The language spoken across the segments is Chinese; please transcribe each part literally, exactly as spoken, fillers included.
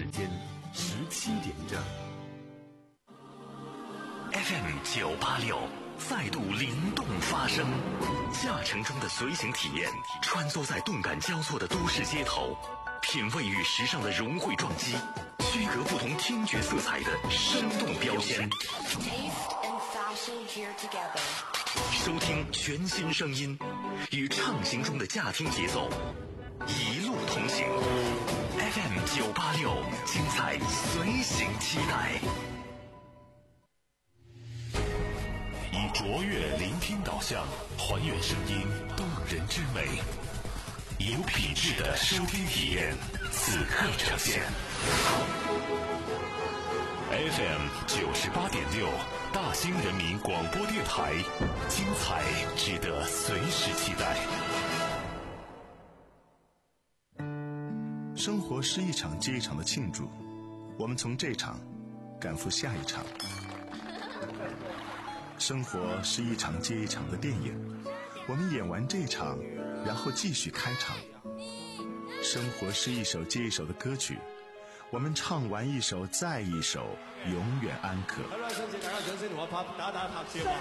时间十七点整。 F M 九八六再度灵动发声，驾乘中的随行体验，穿梭在动感交错的都市街头，品味与时尚的融汇撞击，区隔不同听觉色彩的生动标签。收听全新声音，与畅行中的驾听节奏，一路同行。F M 九八六，精彩随行期待。以卓越聆听导向，还原声音动人之美，有品质的收听体验，此刻呈现。F M 九十八点六，大兴人民广播电台，精彩值得随时期待。 生活是一场接一场的庆祝，我们从这场赶赴下一场。生活是一场接一场的电影，我们演完这场，然后继续开场。生活是一首接一首的歌曲，我们唱完一首再一首，永远安可。 好啦，想請大家掌聲同我拍打打拍照。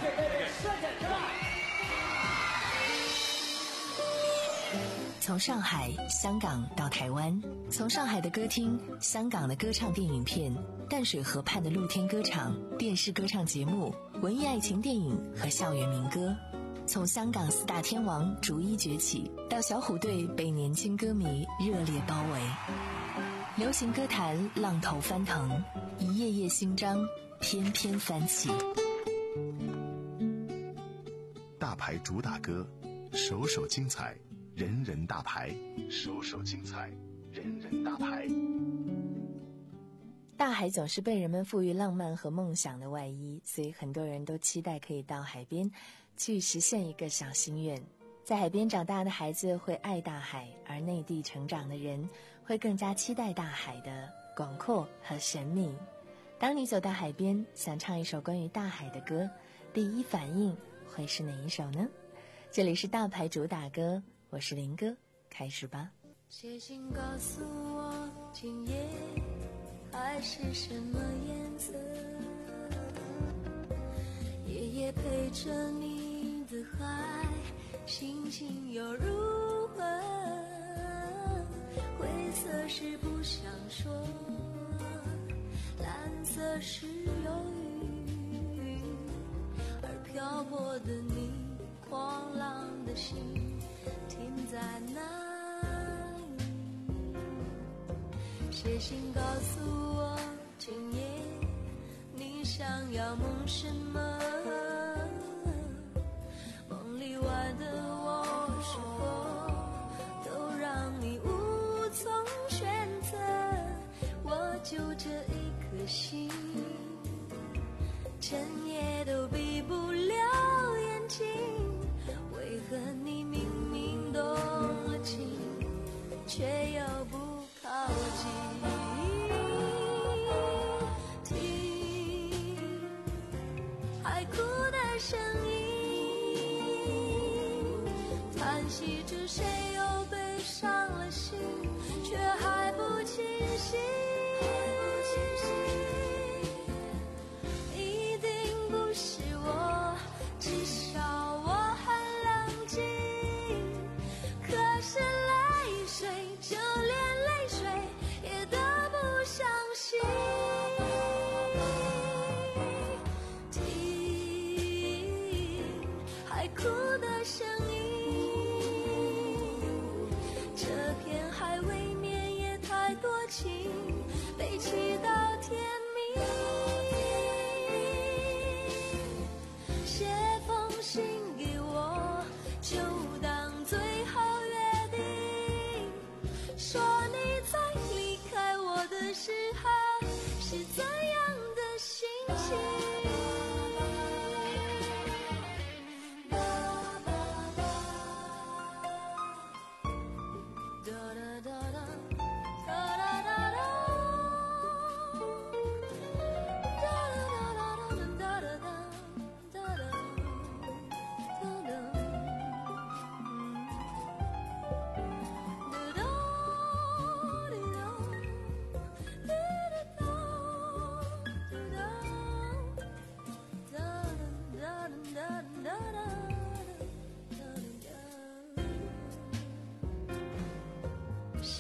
從上海、香港到台灣，從上海的歌廳、香港的歌唱電影片、淡水河畔的露天歌場、電視歌唱節目、文藝愛情電影和校園民歌，從香港四大天王逐一崛起，到小虎隊被年輕歌迷熱烈包圍。流行歌壇浪頭翻騰，一頁頁新章翩翩翻起。 大牌主打歌，首首精彩，人人大牌，首首精彩，人人大牌。 大海总是被人们赋予浪漫和梦想的外衣，所以很多人都期待可以到海边去实现一个小心愿。在海边长大的孩子会爱大海，而内地成长的人会更加期待大海的广阔和神秘。当你走到海边，想唱一首关于大海的歌，第一反应会是哪一首呢？这里是大牌主打歌，我是林哥，开始吧。 写信告诉我今夜海是什么颜色，夜夜陪着你的海，心情又如何？灰色是不想说，蓝色是忧郁，而漂泊的你，狂浪的心停在哪里？写信告诉我今夜你想要梦什么，梦里外的我是否都让你无从选择？我就这一颗心，整夜都闭不了眼睛，为何你明明动了情，却又不靠近？听海哭的声音，叹息着谁又被伤了心，却还不清醒。一定不是我，至少我很冷静，可是泪水就连泪水也都不相信。听海哭的声音，这片海未免也太多情，被气到天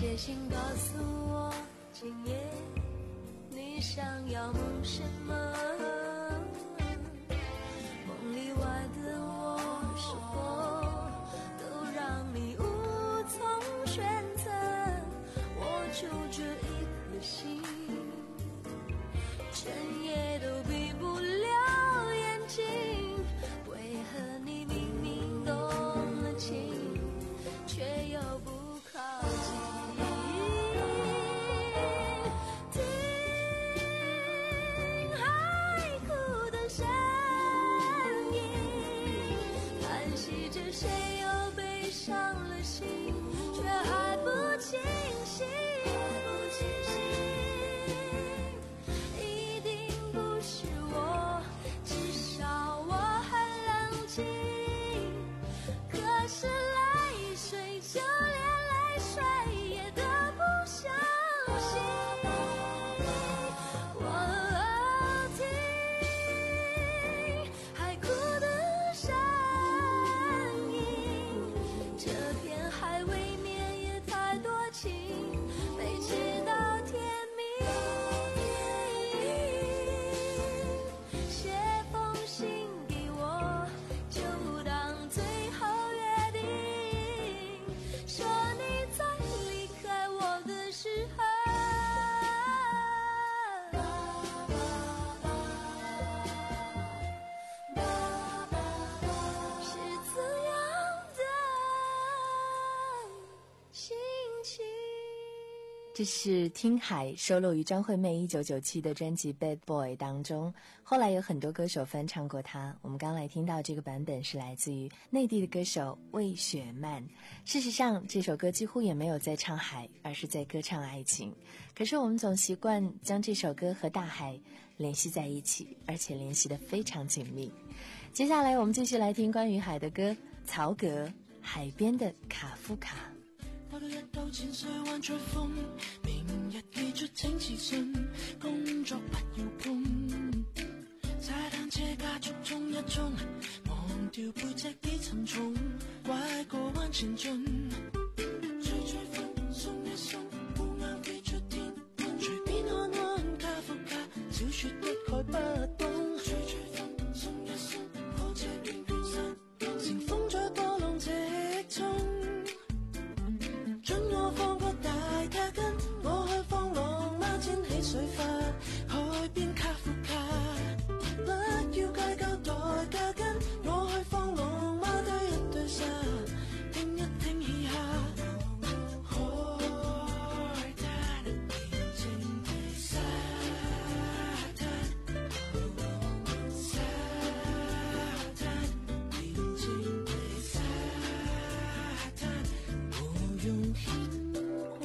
写信告诉我，今夜你想要梦什么？梦里外的我，是否都让你无从选择？我就这一颗心，整夜都闭不了眼睛。为何你明明动了情，却又不靠近？听海哭的声音，叹息着谁又悲伤了心，却还不清醒。一定不是我，至少我很冷静。可是泪水，就连泪水也都不相信。我听海哭的声音，这片海未免也太多情，没知道天明。写封信给我，就当最后约定，说你在离开我的时候，是怎样的心情。 这是听海收录于张惠妹一九九七的专辑《Bad Boy》当中，后来有很多歌手翻唱过它。我们刚来听到这个版本是来自于内地的歌手魏雪漫。事实上，这首歌几乎也没有在唱海，而是在歌唱爱情。可是我们总习惯将这首歌和大海联系在一起，而且联系得非常紧密。接下来我们继续来听关于海的歌，曹格《海边的卡夫卡》。 兜到一兜淺水灣吹風，明日記出請自信，工作不要碰，踩單車加速衝一衝，忘掉背脊啲沉重，拐個彎前進，吹吹風鬆一鬆，烏鴉飛出天空，隨便看看卡夫卡，小說的概不懂，吹吹風鬆一鬆，火車捲捲山，乘風在波浪直衝。准我放個大卡根，我去放浪孖濺起水花，海邊卡夫卡，不要計較代價跟，我去放浪孖堆一堆沙，聽一聽嘻哈，海灘平靜的沙灘，沙灘平靜的沙灘，我用牽掛。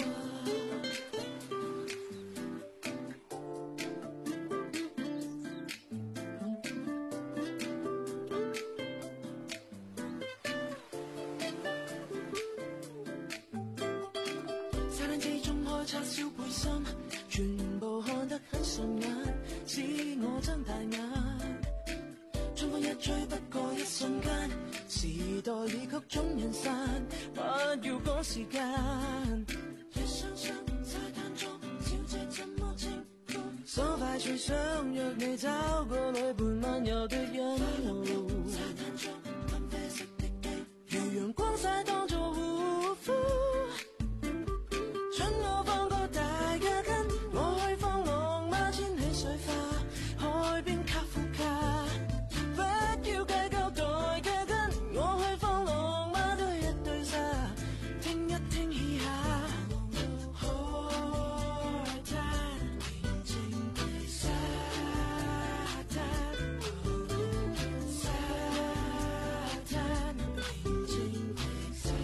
沙灘之中開叉燒背心，全部看得很順眼，使我睜大眼。春風一吹，不過一瞬間，時代已曲終人散，不要趕時間。一雙雙沙灘中，小姐怎麼稱呼？爽快處想約你找個女伴漫遊的引路。沙灘中咖啡色的機，如陽光曬當作護膚。准我放個大卡根，我去放浪孖濺起水花，海邊卡夫卡，不要計較代價跟，我去放浪孖堆一堆沙，聽一聽嘻哈，海灘平靜的沙灘，沙灘平靜的沙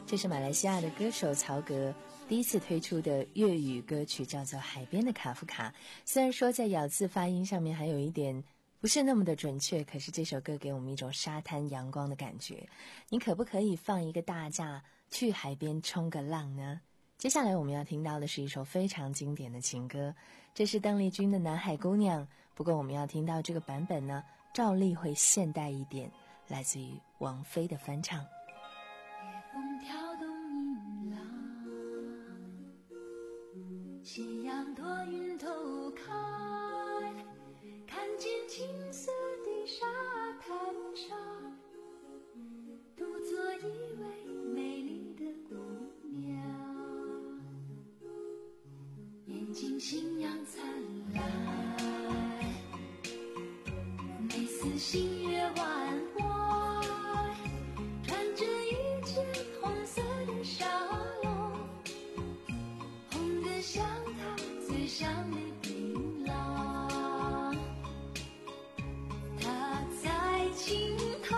这是马来西亚的歌手曹格第一次推出的粤语歌曲，叫做《海边的卡夫卡》。虽然说在咬字发音上面还有一点不是那么的准确，可是这首歌给我们一种沙滩阳光的感觉。你可不可以放一个大假去海边冲个浪呢？接下来我们要听到的是一首非常经典的情歌，这是邓丽君的《南海姑娘》，不过我们要听到这个版本呢，照例会现代一点，来自于王菲的翻唱。 夜风挑动银浪，夕阳多云头开，看见青色的沙滩上，独坐一位美丽的姑娘，眼睛星阳灿烂，美似星月弯弯，穿着一件红色的纱笼，红得像她最香的槟榔。她在青苔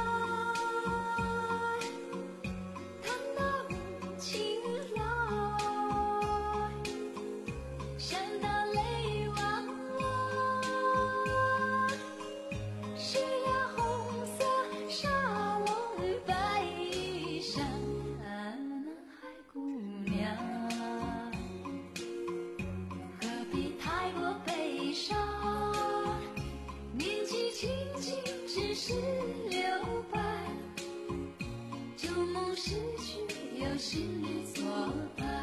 看那雾情来，想到泪汪汪，是呀红色纱笼白衣裳，南海姑娘，何必太过悲伤，年纪轻轻只是留白，旧梦逝去有新侣作伴。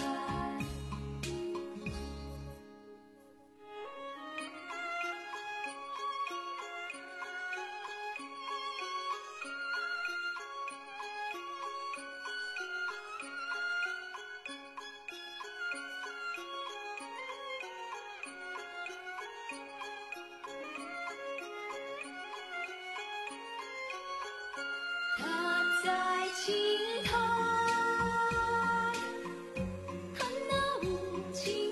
她在青苔看那雾情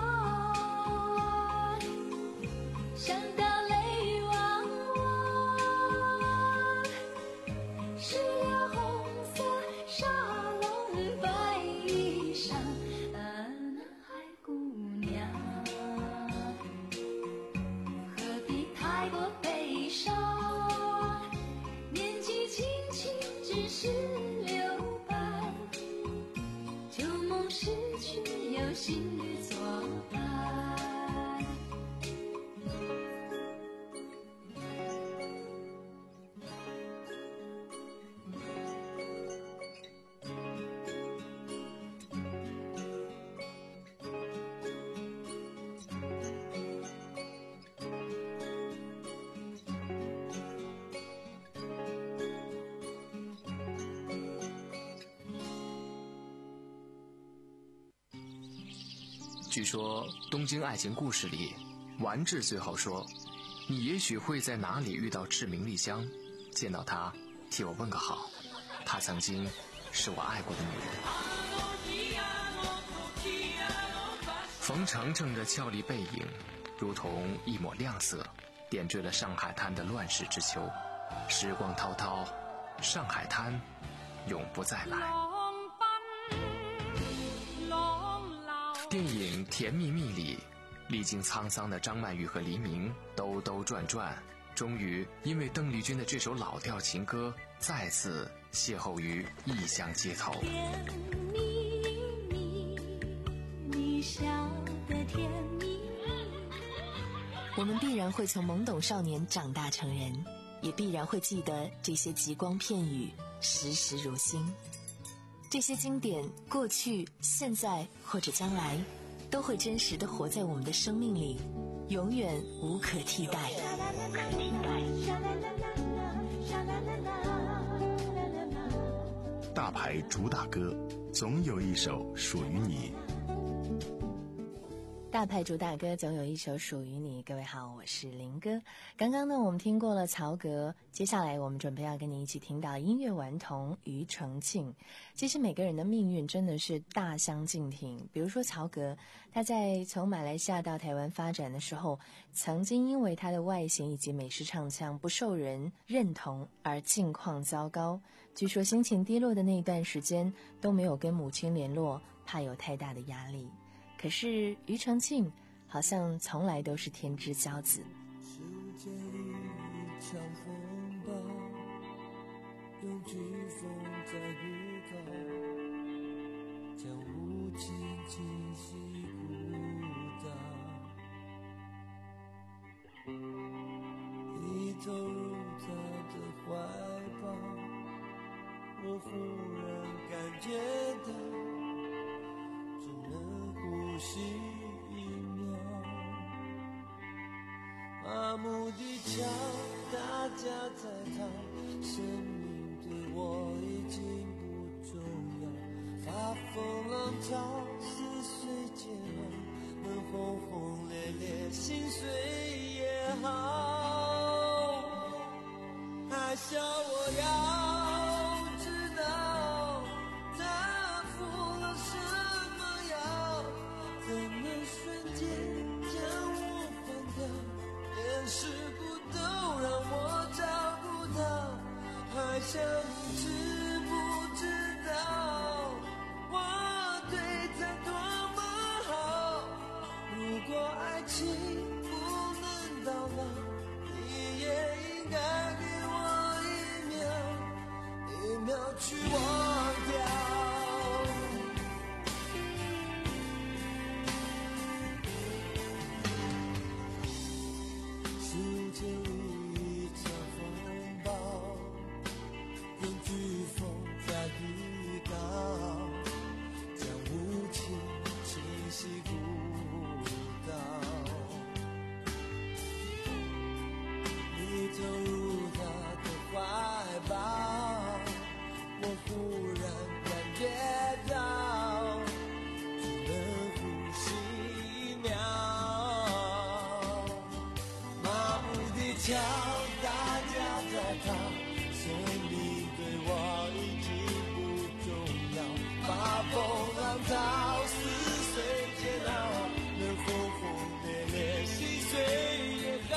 来，想到泪汪汪，是呀红色纱笼白衣裳，南海姑娘，何必太过悲伤，年纪轻轻只是留白，旧梦逝去有新侣作伴。 据说东京爱情故事里，丸治最后说，你也许会在哪里遇到志明丽香，见到她替我问个好，她曾经是我爱过的女人。冯程程的俏丽背影如同一抹亮色，点缀了上海滩的乱世之秋。时光滔滔，上海滩永不再来。电影《甜蜜蜜》里，历经沧桑的张曼玉和黎明兜兜转转，终于因为邓丽君的这首老调情歌，再次邂逅于异乡街头。 甜蜜蜜，你笑得甜蜜蜜。 我们必然会从懵懂少年长大成人，也必然会记得这些极光片语，时时如新。这些经典，过去、现在或者将来，都会真实地活在我们的生命里，永远无可替代。 大牌主打歌，总有一首属于你。 大大牌主打歌总有一首属于你。各位好，我是林哥。刚刚呢我们听过了曹格，接下来我们准备要跟你一起听到音乐顽童庾澄庆。其实每个人的命运真的是大相径庭，比如说曹格，他在从马来西亚到台湾发展的时候，曾经因为他的外形以及美式唱腔不受人认同而境况糟糕，据说心情低落的那一段时间都没有跟母亲联络，怕有太大的压力。可是庾澄庆好像从来都是天之骄子。 世界一场风暴，用飓风在预告，将无情侵袭孤岛。你投入他的怀抱，我忽然感觉到只能呼吸一秒，麻木地瞧大家在逃，生命对我已经不重要，发疯浪潮似水煎熬，能轰轰烈烈心碎也好，还笑我要知道他服了什么药，怎能瞬间将我换掉，连事故都让我找不到，还想你知不知道我对他多么好，如果爱情不能到老，你也应该给我一秒一秒去忘掉。世界一场风暴，用飓风在预告，将无情侵袭孤岛。你投入他的怀抱，我忽然感觉到只能呼吸一秒，麻木地瞧大家在逃，生命对我已经不重要，发疯浪潮似水煎熬，能轰轰烈烈心碎也好，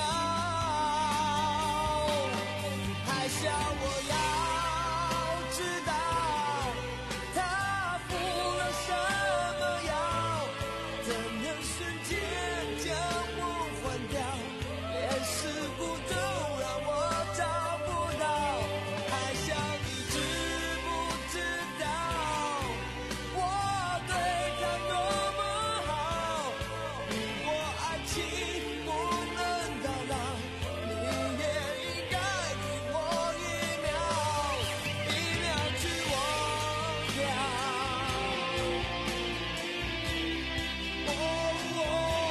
还笑我要知道他服了什么药，怎能瞬间将我换掉，连事故都让我找不到，还想你知不知道我对他多么好，如果爱情不能到老，你也应该给我一秒一秒去忘掉。哦哦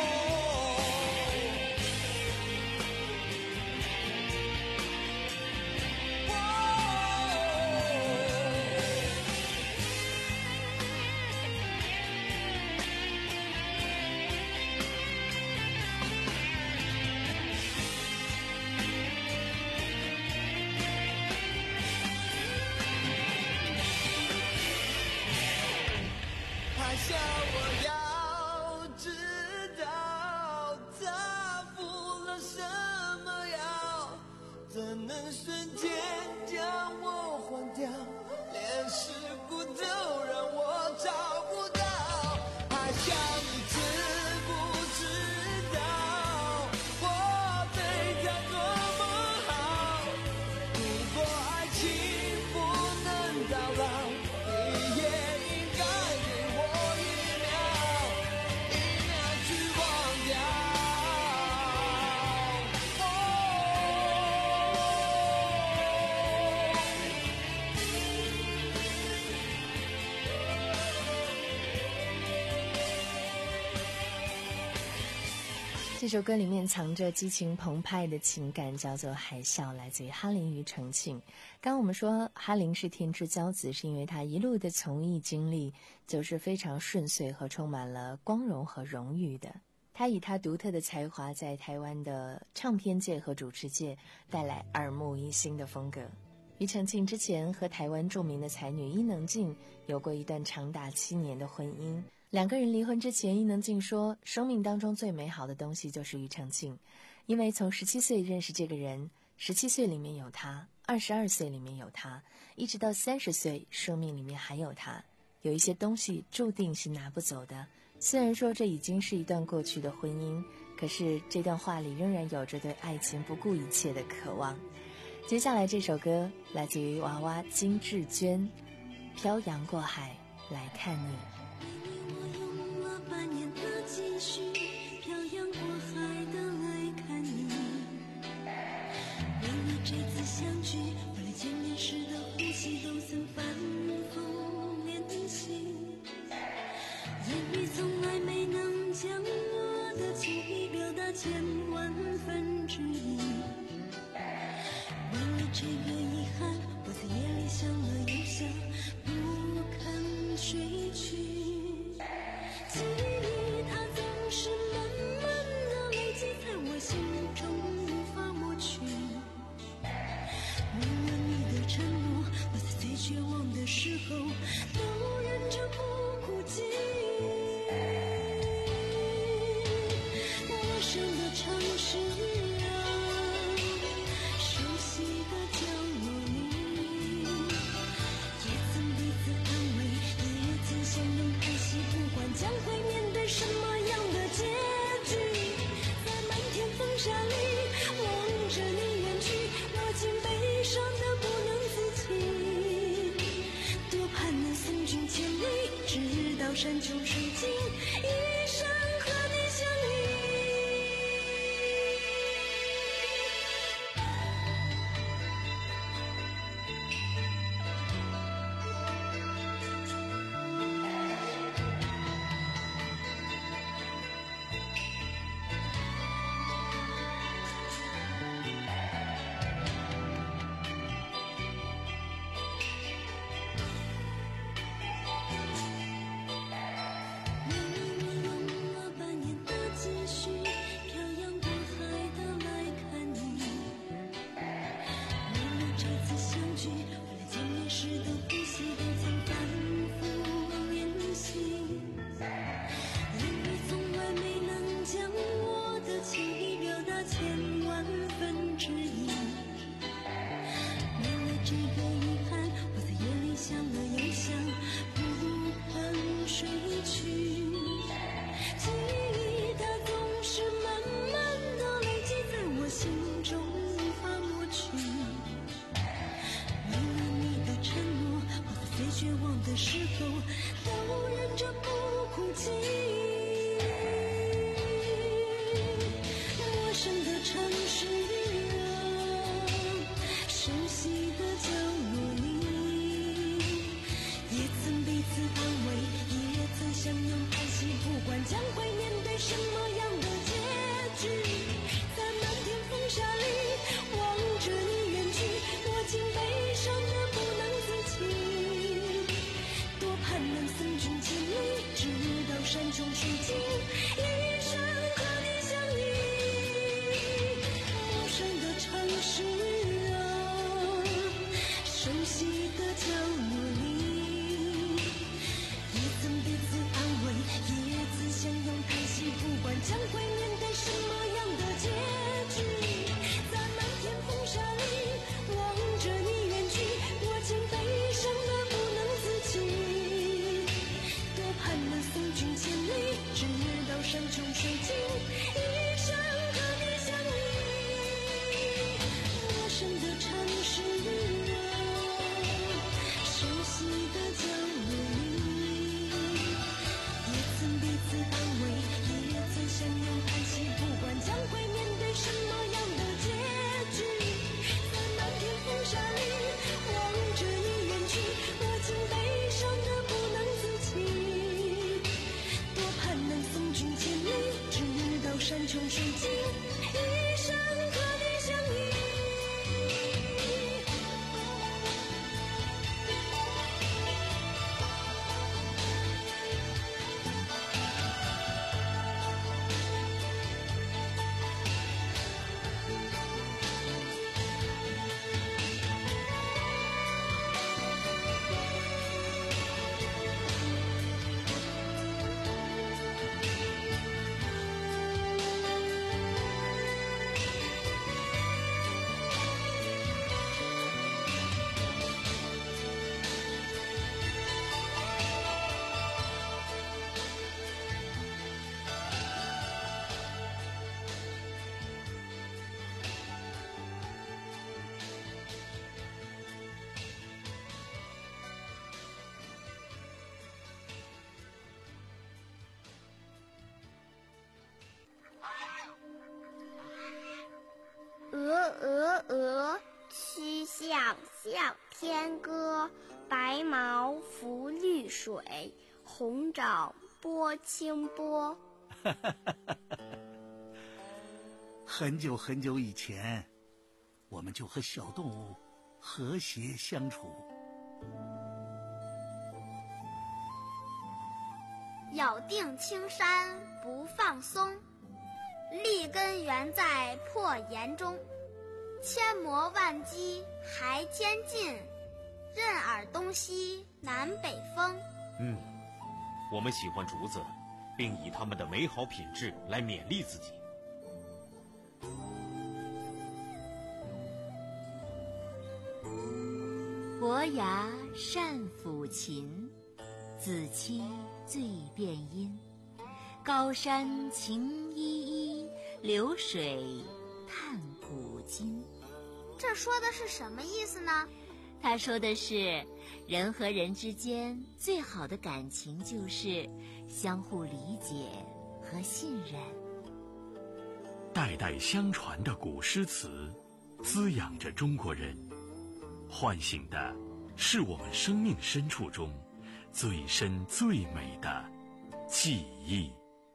还想我要知道他服了什么药，怎能瞬间将我换掉，连事故都让我找不到，还想你知不知道我对他多么好，如果爱情不能到老，你也应该给我一秒一秒去忘掉。哦这首歌里面藏着激情澎湃的情感，叫做《海啸》，来自于哈林庾澄庆。刚刚我们说哈林是天之骄子，是因为他一路的从艺经历就是非常顺遂和充满了光荣和荣誉的。 他以他独特的才华，在台湾的唱片界和主持界带来耳目一新的风格。庾澄庆之前和台湾著名的才女伊能静有过一段长达七年的婚姻。两个人离婚之前，伊能静说，生命当中最美好的东西就是庾澄庆，因为从十七岁认识这个人，十七岁里面有他，二十二岁里面有他，一直到三十岁，生命里面还有他。有一些东西注定是拿不走的。虽然说这已经是一段过去的婚姻，可是这段话里仍然有着对爱情不顾一切的渴望。接下来这首歌来自于娃娃金志娟，漂洋过海来看你。 我用了半年的积蓄，漂洋过海的来看你。为了这次相聚，为了见面时的呼吸，都曾反复练习。言语从来没能将我的情意表达千万分之一。为了这个遗憾，我在夜里想了又想，不肯睡去。记忆它总是慢慢的累积在我心中，无法抹去。为了你的承诺，我在最绝望的时候都忍着不哭泣。陌生的城市啊，熟悉的角落里，也曾彼此安慰，也曾相拥叹息，不管将会面对什么样的结局。在漫天风沙里望着你远去，我竟悲伤得不能自己。多盼能送君千里，直到山穷水尽，一生和你相依。 曲项向天歌，白毛浮绿水，红掌拨清波。 很久很久以前，我们就和小动物和谐相处。 咬定青山不放松，立根原在破岩中。千磨万击还坚劲，任尔东西南北风。 嗯，我们喜欢竹子，并以它们的美好品质来勉励自己。 伯牙善抚琴，子期最辨音。高山晴依依，流水叹古今。 这说的是什么意思呢？ 他说的是，人和人之间最好的感情就是相互理解和信任。 代代相传的古诗词，滋养着中国人，唤醒的是我们生命深处中最深最美的记忆。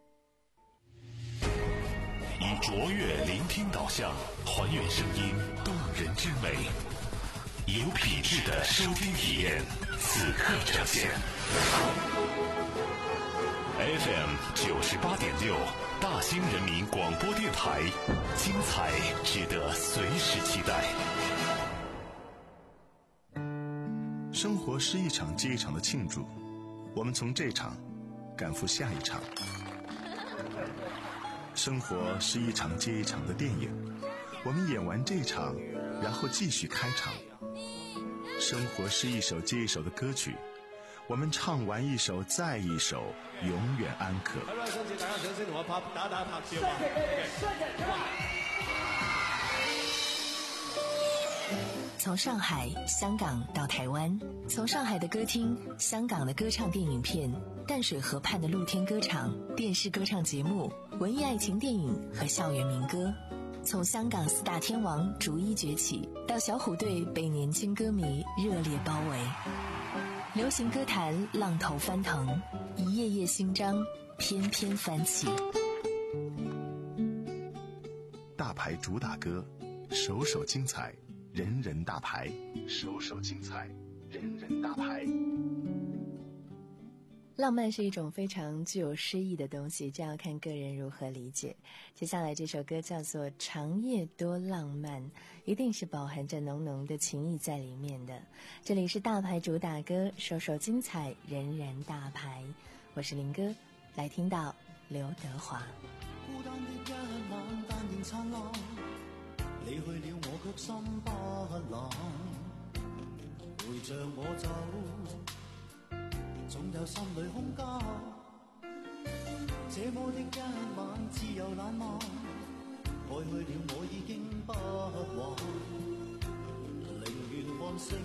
以卓越聆听导向，还原声音动人之美，有品质的收听体验，此刻呈现。F M 九十八点六，大兴人民广播电台，精彩值得随时期待。 生活是一场接一场的庆祝，我们从这场赶赴下一场。生活是一场接一场的电影，我们演完这场，然后继续开场。生活是一首接一首的歌曲，我们唱完一首再一首，永远安可。 从上海、香港到台湾，从上海的歌厅、香港的歌唱电影片、淡水河畔的露天歌场、电视歌唱节目、文艺爱情电影和校园民歌，从香港四大天王逐一崛起，到小虎队被年轻歌迷热烈包围，流行歌坛浪头翻腾，一页页新章翩翩翻起。 大牌主打歌，首首精彩，人人大牌，首首精彩，人人大牌。 浪漫是一种非常具有诗意的东西，这要看个人如何理解。接下来这首歌叫做《长夜多浪漫》，一定是饱含着浓浓的情意在里面的。这里是大牌主打歌，首首精彩，人人大牌。我是林哥，来听到刘德华。 孤單的一晚，但仍燦爛，你去了我卻心不冷，陪着我走，總有心裏空間。這麼的一晚，自由懶漫，愛去了我已經不還，寧願看星，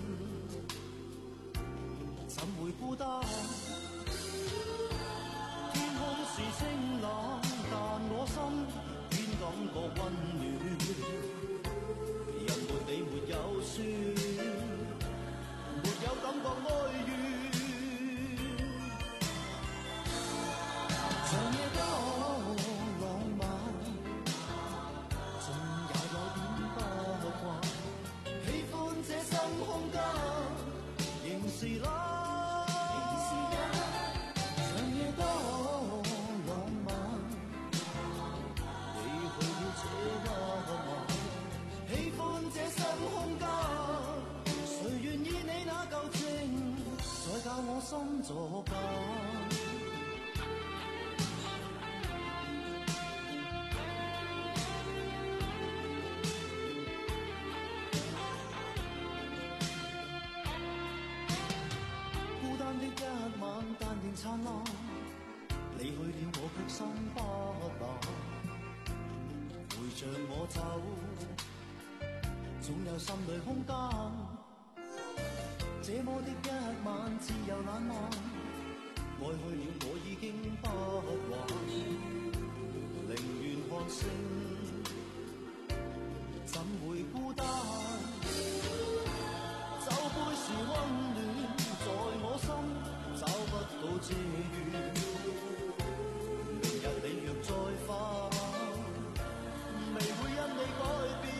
怎會孤單？天空是清冷，但我心偏感覺溫暖。人沒你沒有酸，沒有感覺哀怨。長夜多浪漫，縱也有點不慣。喜歡這新空間，仍是冷。長夜多浪漫，你去了這一晚。喜歡這新空間，誰願意你那舊情，再教我心作假。孤單的一晚，但仍燦爛，你去了我卻心不冷，陪着我走，總有心裏空間。這麼的一晚，自由懶漫，愛去了我已經不還，寧願看星，怎會孤單？ 這月，明日你若再發，未會因你改變。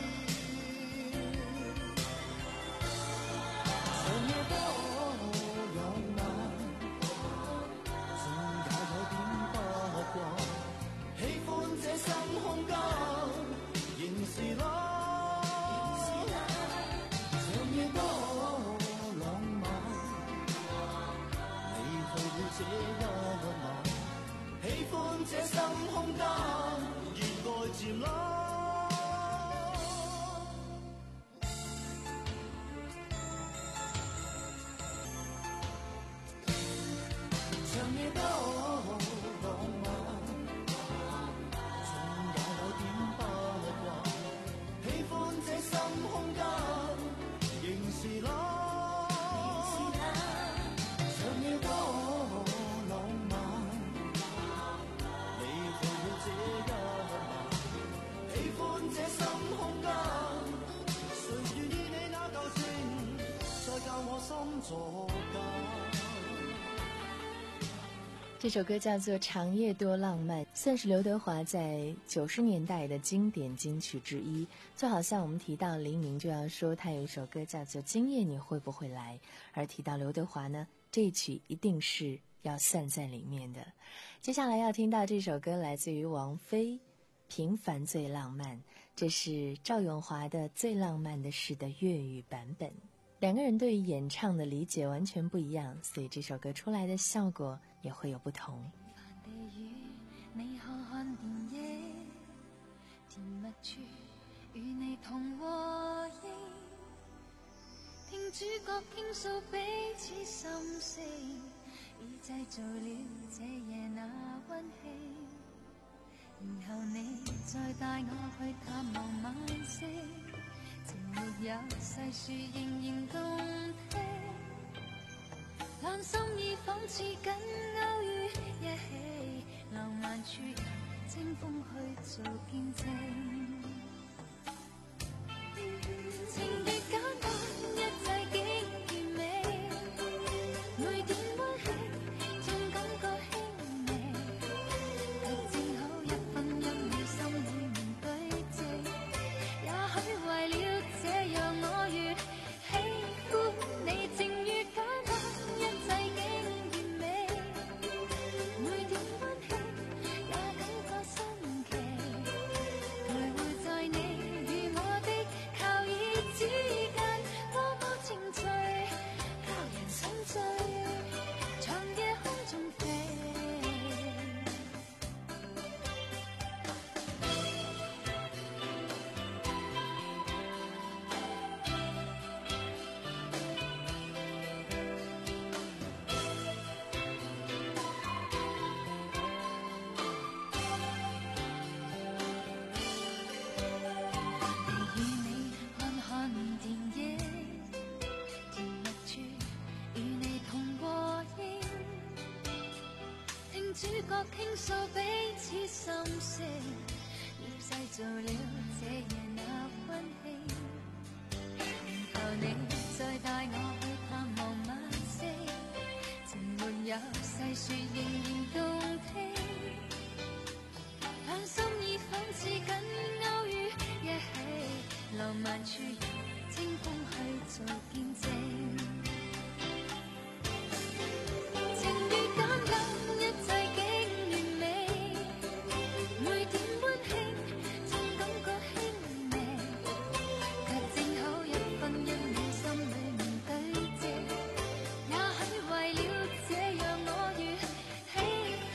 長夜多浪漫，縱也有點不慣，喜歡這新空間，仍是冷。長夜多浪漫，你去了這一晚，喜歡這新空間，熱愛漸冷。長夜多浪漫，縱也有點不慣，喜歡這新空間，仍是冷。長夜多浪漫，你去了這一晚，喜歡這新空間，誰願意你那舊情，再教我心作假。 这首歌叫做《长夜多浪漫》，算是刘德华在九十年代的经典金曲之一。就好像我们提到黎明，就要说他有一首歌叫做《今夜你会不会来》，而提到刘德华呢，这一曲一定是要算在里面的。接下来要听到这首歌来自于王菲，《平凡最浪漫》，这是赵咏华的《最浪漫的事》的粤语版本。两个人对于演唱的理解完全不一样，所以这首歌出来的效果也会有不同。 地與你看看電影，甜蜜處與你同和應，聽主角傾訴彼此心聲，已製造了這夜那溫馨。然後你再帶我去探望晚星，情沒有細說仍然動聽，兩心意仿似緊勾於一起，浪漫處清風去做見證，情越簡單一切竟完美，每點溫馨總感覺輕微，卻正好一分一秒心裏面對峙，也許為了這樣我越喜歡你，情越簡單一切竟完美，每點溫馨也感覺新奇，徘徊在你與我的靠椅之間，多麼情趣，教人心醉，長夜空中飛。與你看看電影，甜蜜處與你同和應，聽主角傾訴彼此心聲，已製造了這夜那溫馨。然後你再帶我去探望晚星，情沒有細說仍然動聽，兩心意仿似緊勾於一起，浪漫處清風去做見證，情越簡單一切竟完美，每點溫馨總感覺輕微，卻正好一分一秒心裏面對峙，也許為了這樣我越喜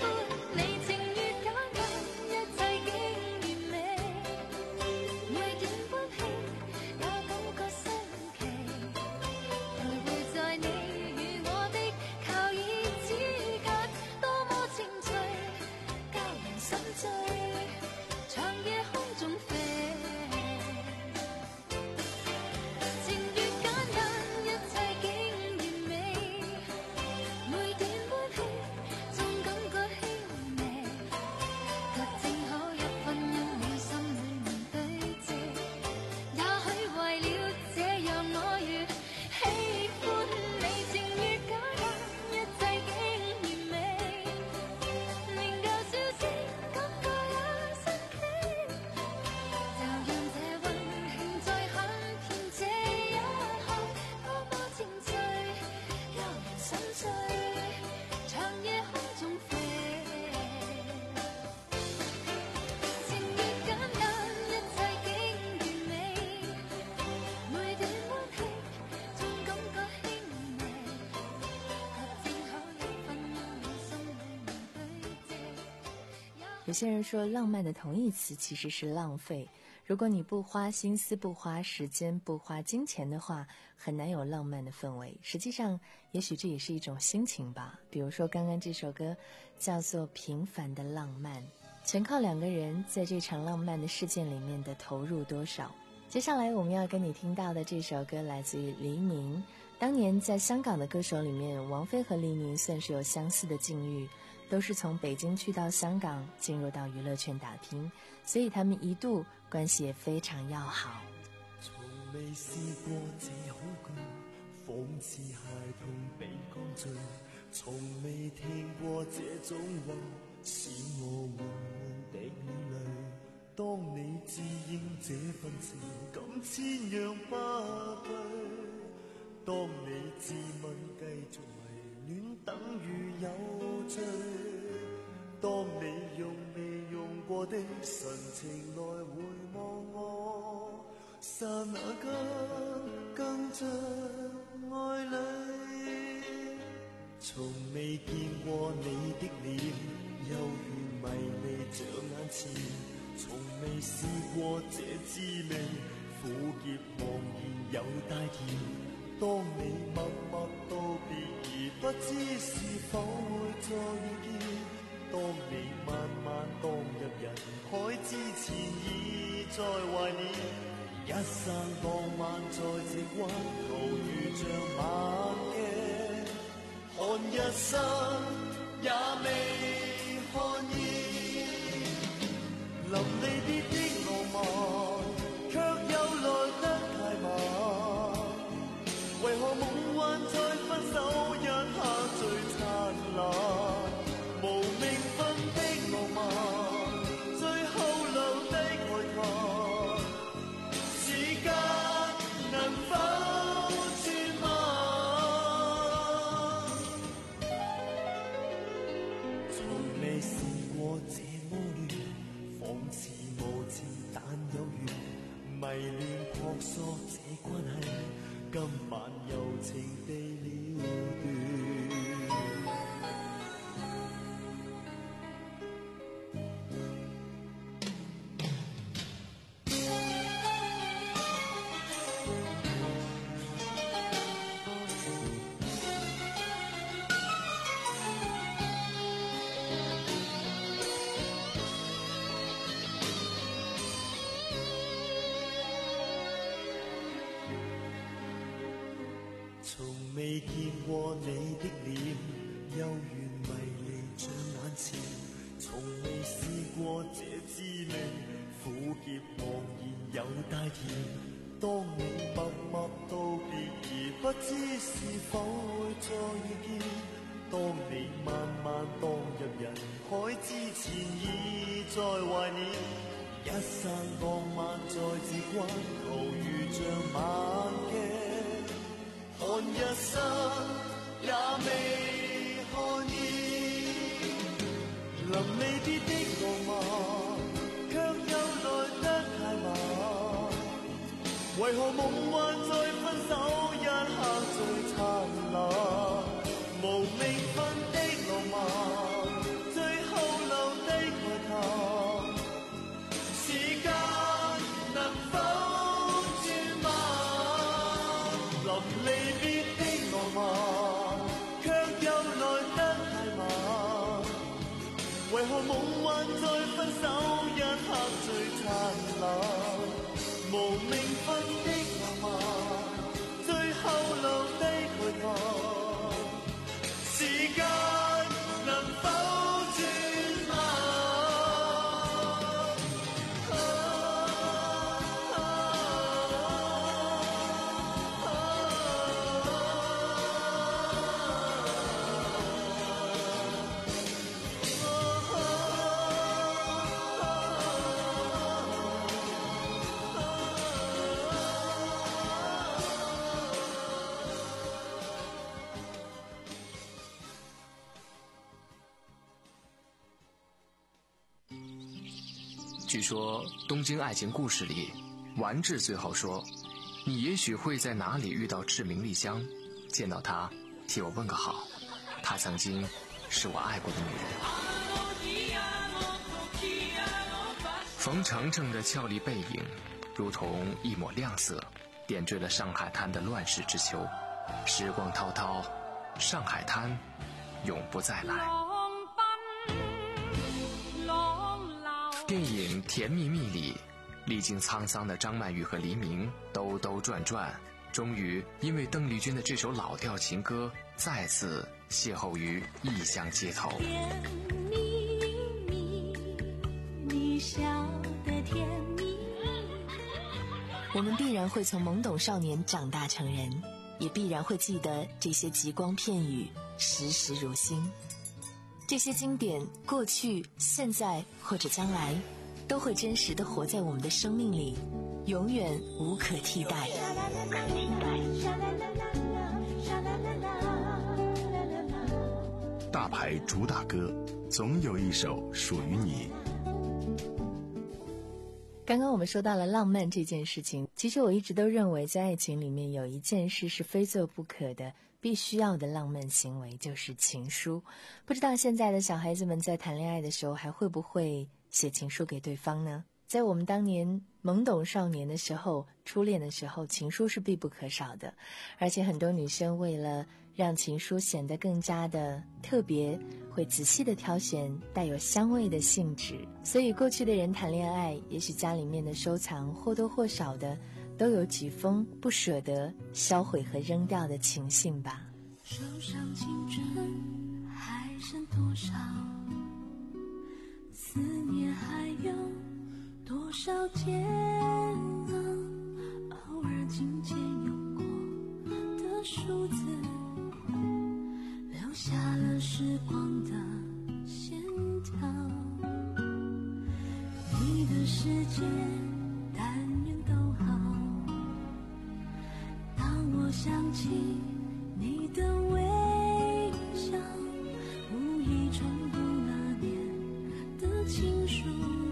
有些人说浪漫的同义词其实是浪费，如果你不花心思、不花时间、不花金钱的话，很难有浪漫的氛围。实际上也许这也是一种心情吧。比如说刚刚这首歌叫做《平凡的浪漫》，全靠两个人在这场浪漫的事件里面的投入多少。接下来我们要跟你听到的这首歌来自于黎明。当年在香港的歌手里面，王菲和黎明算是有相似的境遇，都是从北京去到香港，进入到娱乐圈打拼，所以他们一度关系也非常要好。 從未試過這好句，仿似孩童被灌醉，從未聽過這種話，使我緩緩滴了淚。當你自認這份情感千樣不對，當你自問繼續迷戀等於有罪，當你用未用過的神情來回望我，剎那間更像愛侶。從未見過你的臉，幽怨迷離像眼前，從未試過這滋味，苦澀茫然又帶甜。當你默默道別而不知是否會再遇見，當你慢慢蕩入人海之前已在懷念，一生浪漫在這關頭如像晚鏡，看一生也未看厭。臨離別的浪漫，卻又來得太慢，為何夢幻在分手一刻最燦爛？無名分的浪漫，最後留低慨嘆，時間能否轉慢？從未試過這麼亂，仿似無情但有緣，迷戀撲朔這關係，今晚柔情地了斷。從未見過你的臉，幽怨迷離像眼前，從未試過這滋味，苦澀茫然又帶甜。當你默默道別而不知是否會再遇見，當你慢慢蕩入人海之前已在懷念，一生浪漫在這關頭如像晚鏡，看一生也未看厭。臨離別的浪漫，卻又來得太慢，為何夢幻在分手一刻最燦爛？無名分的浪漫，最後留低慨嘆，時間能否轉慢？臨離別的浪漫，卻又來得太慢，為何夢幻在分手一刻最燦爛？無名分的浪漫，最後留低慨嘆，時間能否轉慢？ 据说《东京爱情故事》里，丸治最后说：“你也许会在哪里遇到志明丽香，见到她，替我问个好。她曾经是我爱过的女人。” 冯程程的俏丽背影如同一抹亮色，点缀了上海滩的乱世之秋。时光滔滔，上海滩永不再来。电影《甜蜜蜜》里，历经沧桑的张曼玉和黎明兜兜转转，终于因为邓丽君的这首老调情歌再次邂逅于异乡街头。 甜蜜蜜，你笑得甜蜜。 我们必然会从懵懂少年长大成人，也必然会记得这些极光片语，时时如新。这些经典，过去、现在或者将来，都会真实地活在我们的生命里，永远无可替代。 大牌主打歌，总有一首属于你。 刚刚我们说到了浪漫这件事情，其实我一直都认为在爱情里面有一件事是非做不可的，必须要的浪漫行为，就是情书。不知道现在的小孩子们在谈恋爱的时候还会不会写情书给对方呢？在我们当年懵懂少年的时候，初恋的时候，情书是必不可少的。而且很多女生为了让情书显得更加的特别，会仔细的挑选带有香味的信纸。所以过去的人谈恋爱，也许家里面的收藏或多或少的都有几封不舍得销毁和扔掉的情信吧。 手上青春还剩多少，思念还有多少煎熬，偶尔琴键用过的数字，留下了时光的线条。你的世界但愿都好，当我想起你的微笑，无意重读那年的情书，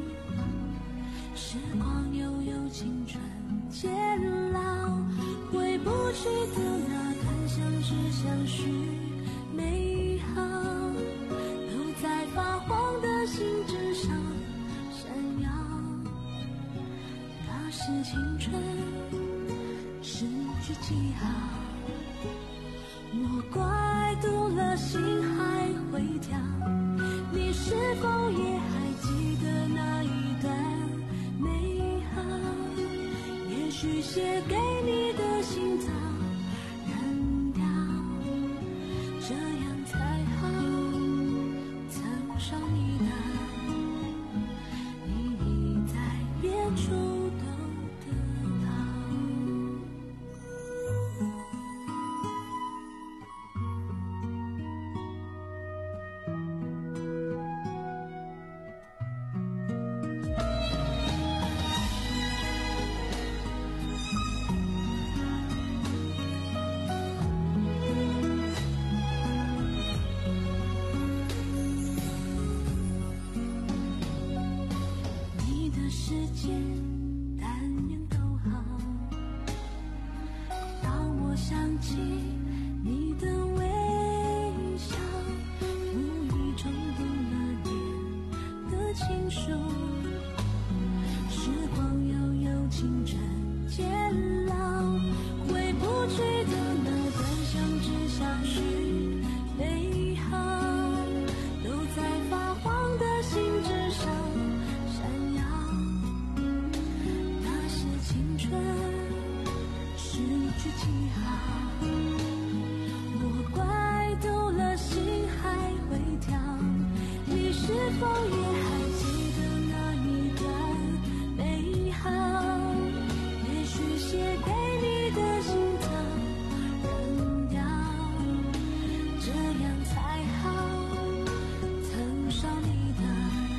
时光悠悠，青春渐老，回不去的那段相知相许美好，都在发黄的信纸上闪耀。那是青春失去记号，莫怪读了心还会跳。你是否也还记得那一段美好？也许写给你的信早扔掉，这样才好。曾伤你的，你已在别处都得到。你的世界但愿都好，当我想起你的微笑，无意重读那年的情书，时光悠悠，青春渐老，回不去的那段相知相许美好，都在发黄的信纸上闪耀。那是青春失去记号，莫怪读了心还会跳。你是否也还记得那一段美好？也许写给你的信早扔掉，这样才好。曾伤你的，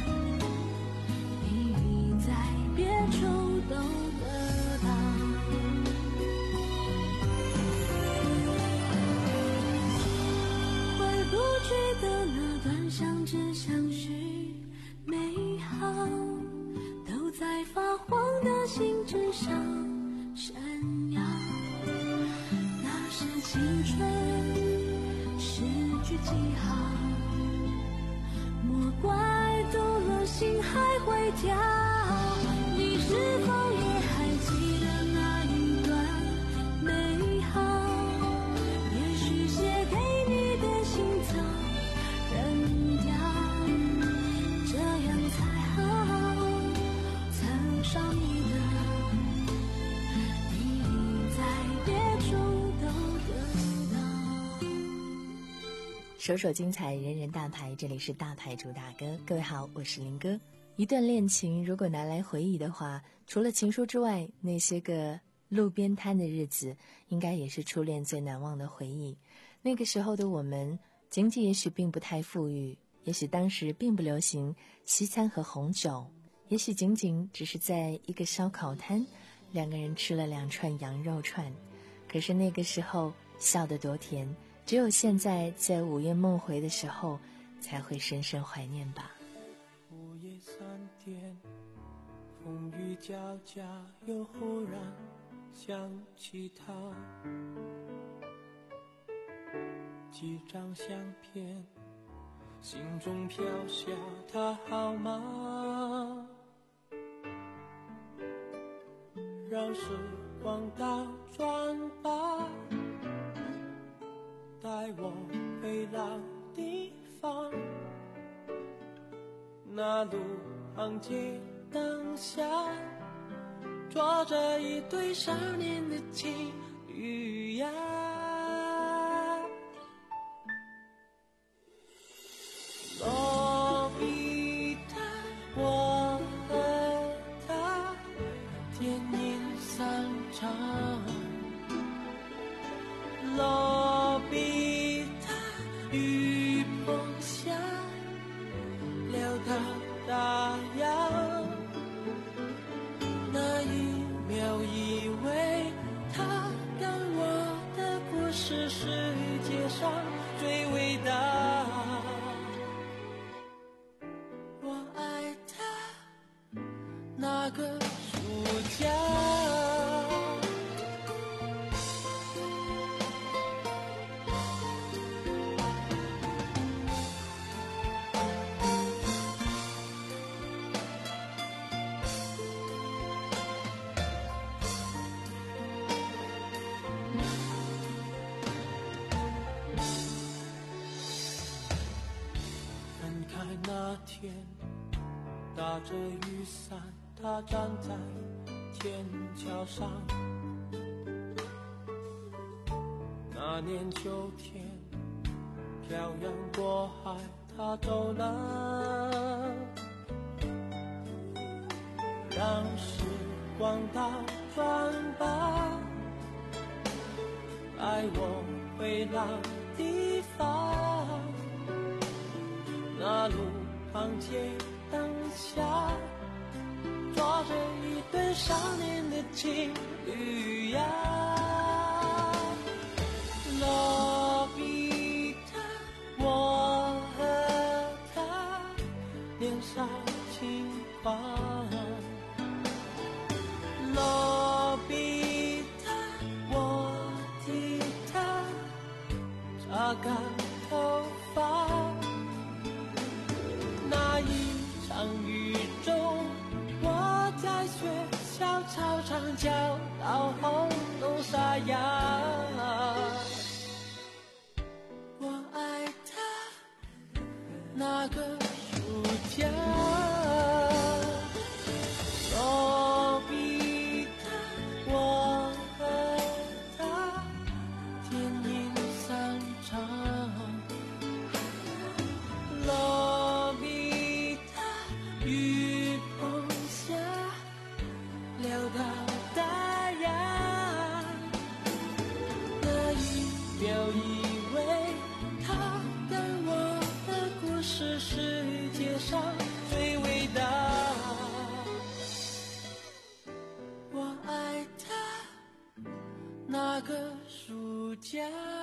你已在别处都得到。回不去的那段相知相许美好，都在发黄的信纸上闪耀。那是青春失去记号，莫怪读了心还会跳。你是否也还记得那一段美好？也许写给你的信早扔掉，这样才好。曾上你的，你在别处都得到。 首首精彩，人人大牌，这里是大牌主打歌。各位好，我是林哥。一段恋情如果拿来回忆的话，除了情书之外，那些个路边摊的日子应该也是初恋最难忘的回忆。那个时候的我们经济也许并不太富裕，也许当时并不流行西餐和红酒，也许仅仅只是在一个烧烤摊，两个人吃了两串羊肉串。可是那个时候笑得多甜，只有现在在午夜梦回的时候才会深深怀念吧。 午夜三点，风雨交加，又忽然想起他。几张相片，心中飘下他好吗？让时光倒转吧，带我回老地方。那路旁街灯下，坐着一对少年的情侣呀。罗比塔，我和他，电影散场。罗比塔，雨棚下，聊到大洋。那一秒以为他跟我的故事世界上最伟大。我爱他那个暑假。那天打着雨伞，他站在天桥上。那年秋天，漂洋过海，他走了。让时光倒转吧，带我回老地方。那路旁街灯下，坐着一对少年的情侣呀。罗比塔，我和他年少轻狂。罗比塔，我替他擦干头发。那一场雨中，我在学校操场教导红豆沙哑。我爱他那个暑假。罗比塔，我和他电影散场。罗比塔，雨棚下，聊到大洋。那一秒以为他跟我的故事世界上最伟大。我爱他那个暑假。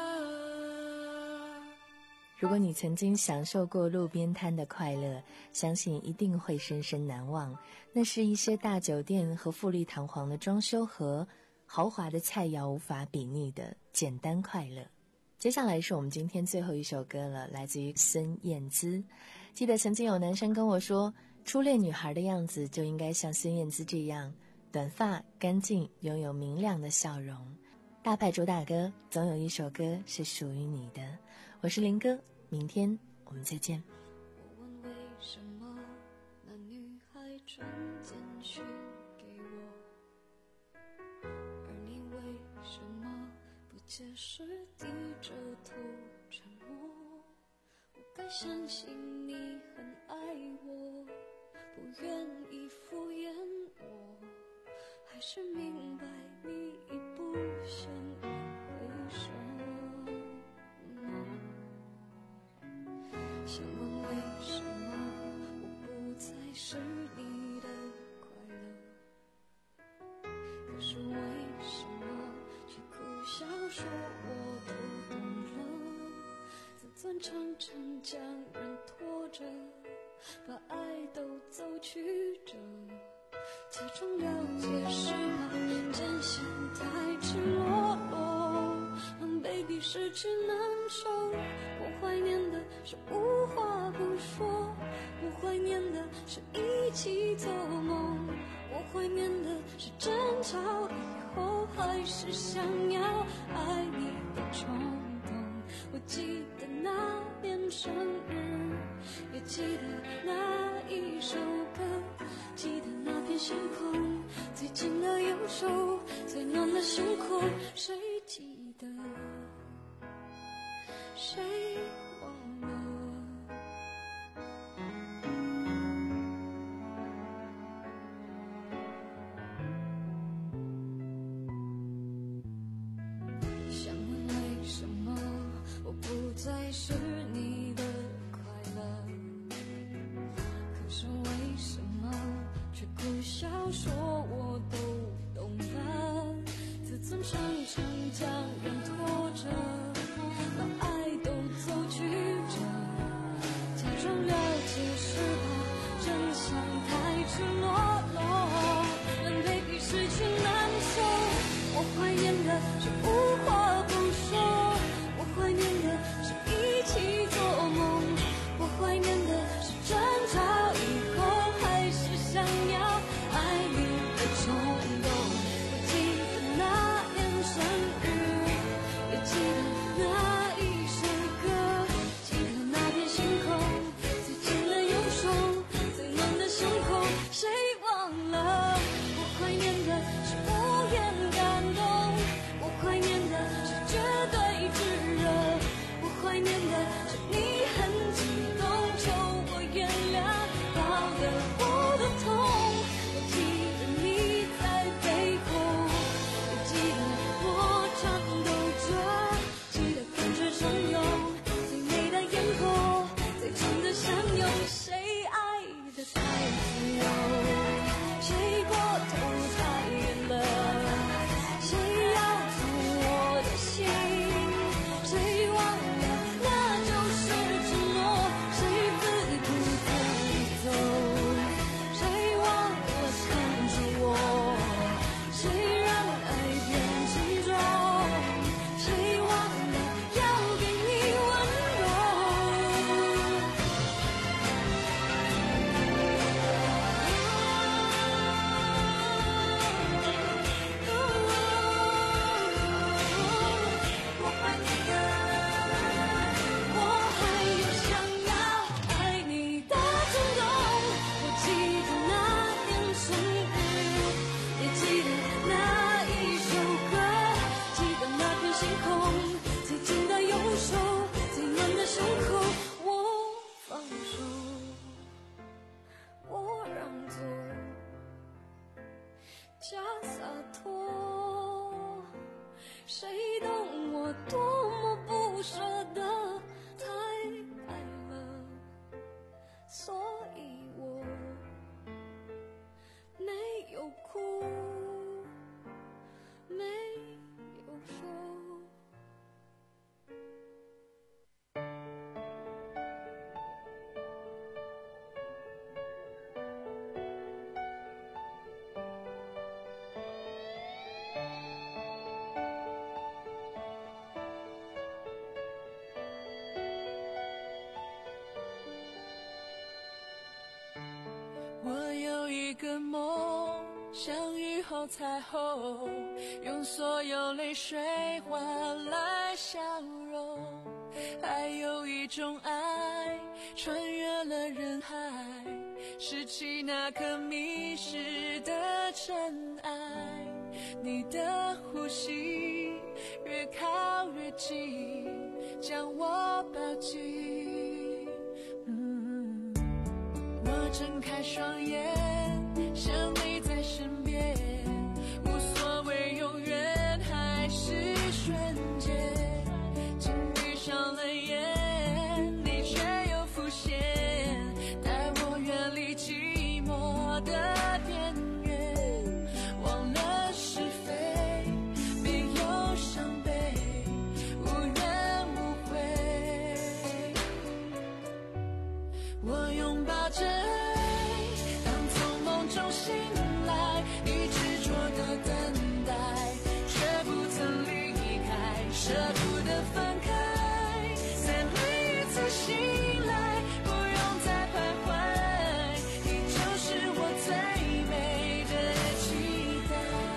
如果你曾经享受过路边摊的快乐，相信一定会深深难忘。那是一些大酒店和富丽堂皇的装修和豪华的菜肴无法比拟的简单快乐。接下来是我们今天最后一首歌了，来自于孙燕姿。记得曾经有男生跟我说， 初恋女孩的样子就应该像孙燕姿这样，短发干净，拥有明亮的笑容。大牌主打歌，总有一首歌是属于你的。我是林哥，明天我们再见。 我问为什么那女孩传简讯给我，而你为什么不解释，低着头沉默？我该相信你很爱我，不愿意敷衍我，还是明白你已不想回首？想问为什么我不再是你的快乐，可是为什么却苦笑说我都懂了？自尊常常将人拖着，把爱都走曲折，假装了解是怕真相太赤裸裸，让 baby 失去难受。我怀念的是无话不说，我怀念的是一起做梦，我怀念的是争吵以后还是想要爱你的冲动。我记得那年生日，也记得那一首歌，记得那片星空，最近的右手，最暖的星空，谁记得？谁忘了？想问为什么我不再是你的快乐，可是为什么却苦笑说我都懂了？自尊常常将人拖着，把爱都走曲折，假装了解是怕真相太赤裸裸，让 baby 失去难受。我怀念的是无话不说，我怀念的是一起做梦，我怀念的是争吵以后还是想要爱你个梦，像雨后彩虹，用所有泪水换来笑容。还有一种爱，穿越了人海，拾起那颗迷失的尘埃。你的呼吸越靠越近，将我抱紧。嗯，我睁开双眼，想你在身边，无所谓永远还是瞬间。紧闭上了眼，你却又浮现，带我远离寂寞的边缘，忘了是非，没有伤悲，无怨无悔。我拥抱着爱，当从梦中醒来，你执着的等待，却不曾离开，舍不得分开。再每一次醒来，不用再徘徊，你就是我最美的期待。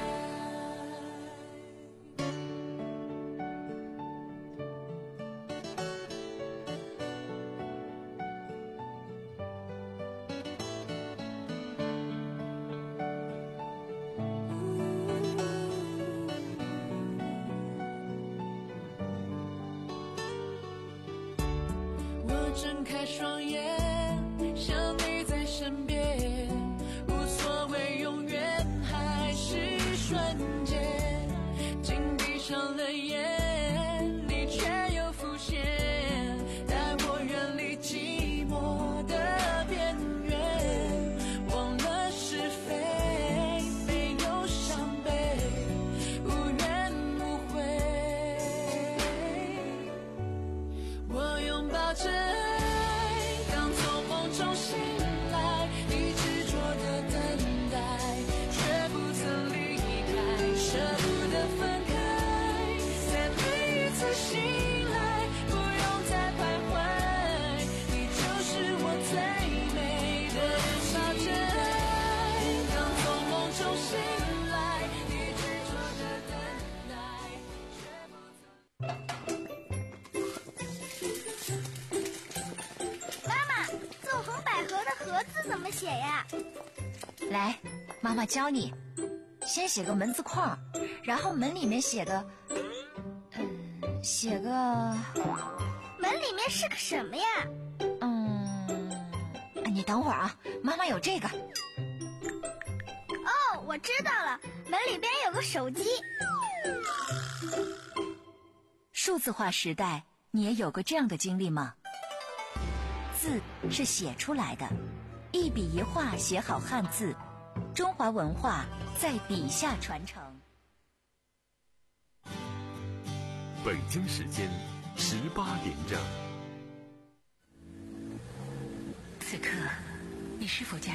我睁开双眼，想你在身边，无所谓永远还是瞬间。紧闭上了眼，你却又浮现，带我远离寂寞的边缘，忘了是非，没有伤悲，无怨无悔。我拥抱着爱，当从梦中醒来，你执着的等待，却不曾离开，舍不得分开。在每一次醒来，不用再徘徊，你就是我最美的期待。当从梦中醒来，你执着的等待，却不曾。 妈妈，纵横捭阖的阖字怎么写呀？ 来，妈妈教你，先写个门字框，然后门里面写个，嗯，写个， 门里面是个什么呀？ 嗯，哎你等会儿啊，妈妈有这个。 哦，我知道了，门里边有个手机。 数字化时代，你也有过这样的经历吗？字是写出来的，一笔一画写好汉字，中华文化在笔下传承。 北京时间十八点整。 此刻，你是否驾